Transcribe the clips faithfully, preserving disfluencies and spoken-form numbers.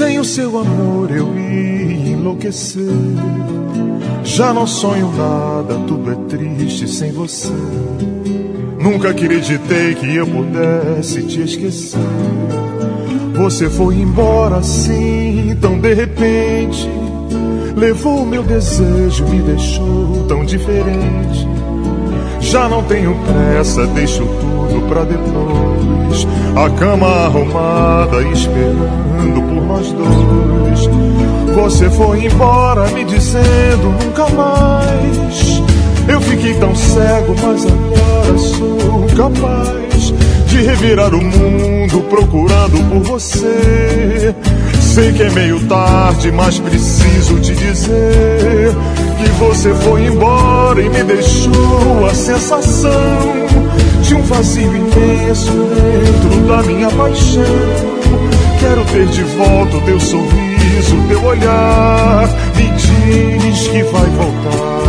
Sem o seu amor eu ia enlouquecer. Já não sonho nada, tudo é triste sem você. Nunca acreditei que eu pudesse te esquecer. Você foi embora assim, tão de repente. Levou meu desejo, me deixou tão diferente. Já não tenho pressa, deixo tudo pra depois. A cama arrumada, esperando por nós dois. Você foi embora me dizendo nunca mais. Eu fiquei tão cego, mas agora sou capaz de revirar o mundo procurando por você. Sei que é meio tarde, mas preciso te dizer que você foi embora e me deixou a sensação de um vazio imenso dentro da minha paixão. Quero ter de volta o teu sorriso, o teu olhar. Me diz que vai voltar.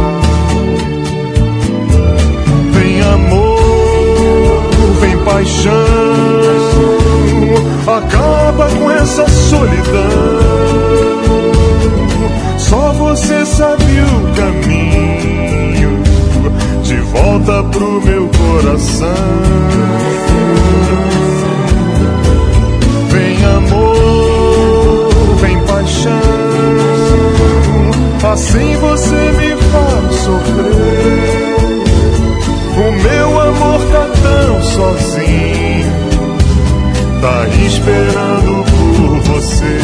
Vem amor, vem paixão, acaba com essa solidão. Só você sabe o caminho de volta pro meu coração. Vem amor, vem paixão, assim você me faz sofrer. O meu amor tá tão sozinho, tá esperando por você.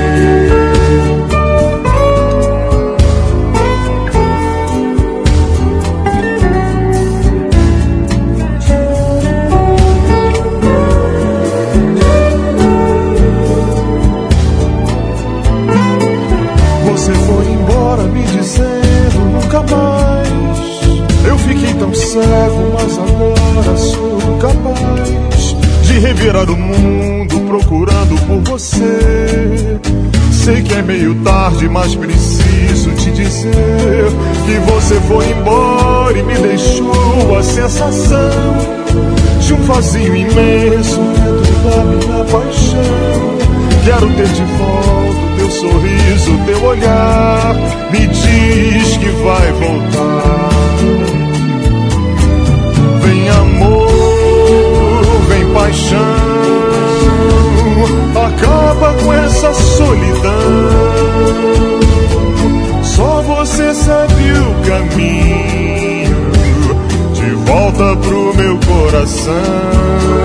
Você foi embora me dizendo nunca mais. Eu fiquei tão cego, mas agora sou capaz de revirar o mundo procurando por você. Sei que é meio tarde, mas preciso te dizer que você foi embora e me deixou a sensação de um vazio imenso dentro da minha paixão. Quero ter de volta o teu sorriso, o teu olhar. Me diz que vai voltar. Vem amor, vem paixão, acaba com essa solidão. Só você sabe o caminho de volta pro meu coração.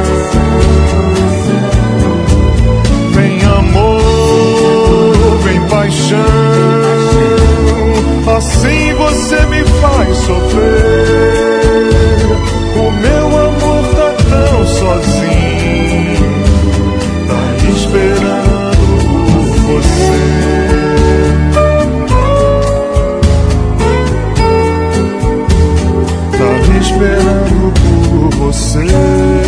Vem amor, vem paixão, assim você me faz sofrer. O meu amor tá tão sozinho, tá esperando por você. Tá esperando por você.